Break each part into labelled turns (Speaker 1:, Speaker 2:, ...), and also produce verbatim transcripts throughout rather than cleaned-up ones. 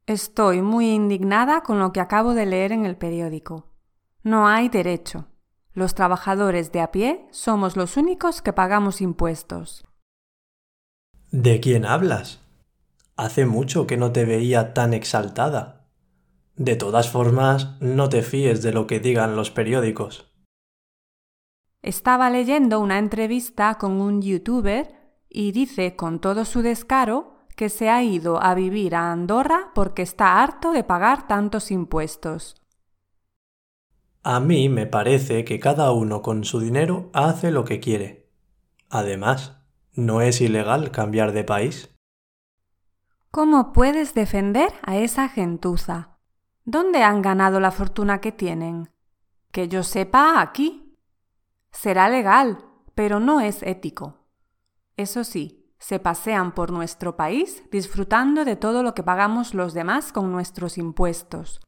Speaker 1: Estoy muy indignada con lo que acabo de leer en el periódico. No hay derecho. Los trabajadores de a pie somos los únicos que pagamos impuestos.
Speaker 2: ¿De quién hablas? Hace mucho que no te veía tan exaltada. De todas formas, no te fíes de lo que digan los periódicos.
Speaker 1: Estaba leyendo una entrevista con un youtuber y dice con todo su descaro que se ha ido a vivir a Andorra porque está harto de pagar tantos impuestos.
Speaker 2: A mí me parece que cada uno con su dinero hace lo que quiere. Además, ¿no es ilegal cambiar de país?
Speaker 1: ¿Cómo puedes defender a esa gentuza? ¿Dónde han ganado la fortuna que tienen? Que yo sepa, aquí. Será legal, pero no es ético. Eso sí, se pasean por nuestro país disfrutando de todo lo que pagamos los demás con nuestros impuestos.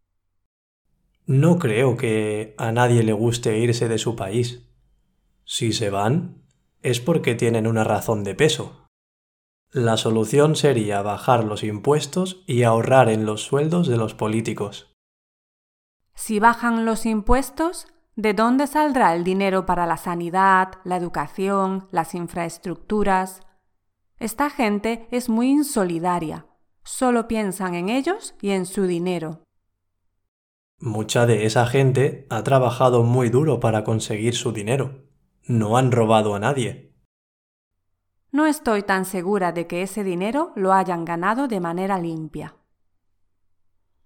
Speaker 2: No creo que a nadie le guste irse de su país. Si se van, es porque tienen una razón de peso. La solución sería bajar los impuestos y ahorrar en los sueldos de los políticos.
Speaker 1: Si bajan los impuestos, ¿de dónde saldrá el dinero para la sanidad, la educación, las infraestructuras? Esta gente es muy insolidaria. Solo piensan en ellos y en su dinero.
Speaker 2: Mucha de esa gente ha trabajado muy duro para conseguir su dinero. No han robado a nadie.
Speaker 1: No estoy tan segura de que ese dinero lo hayan ganado de manera limpia.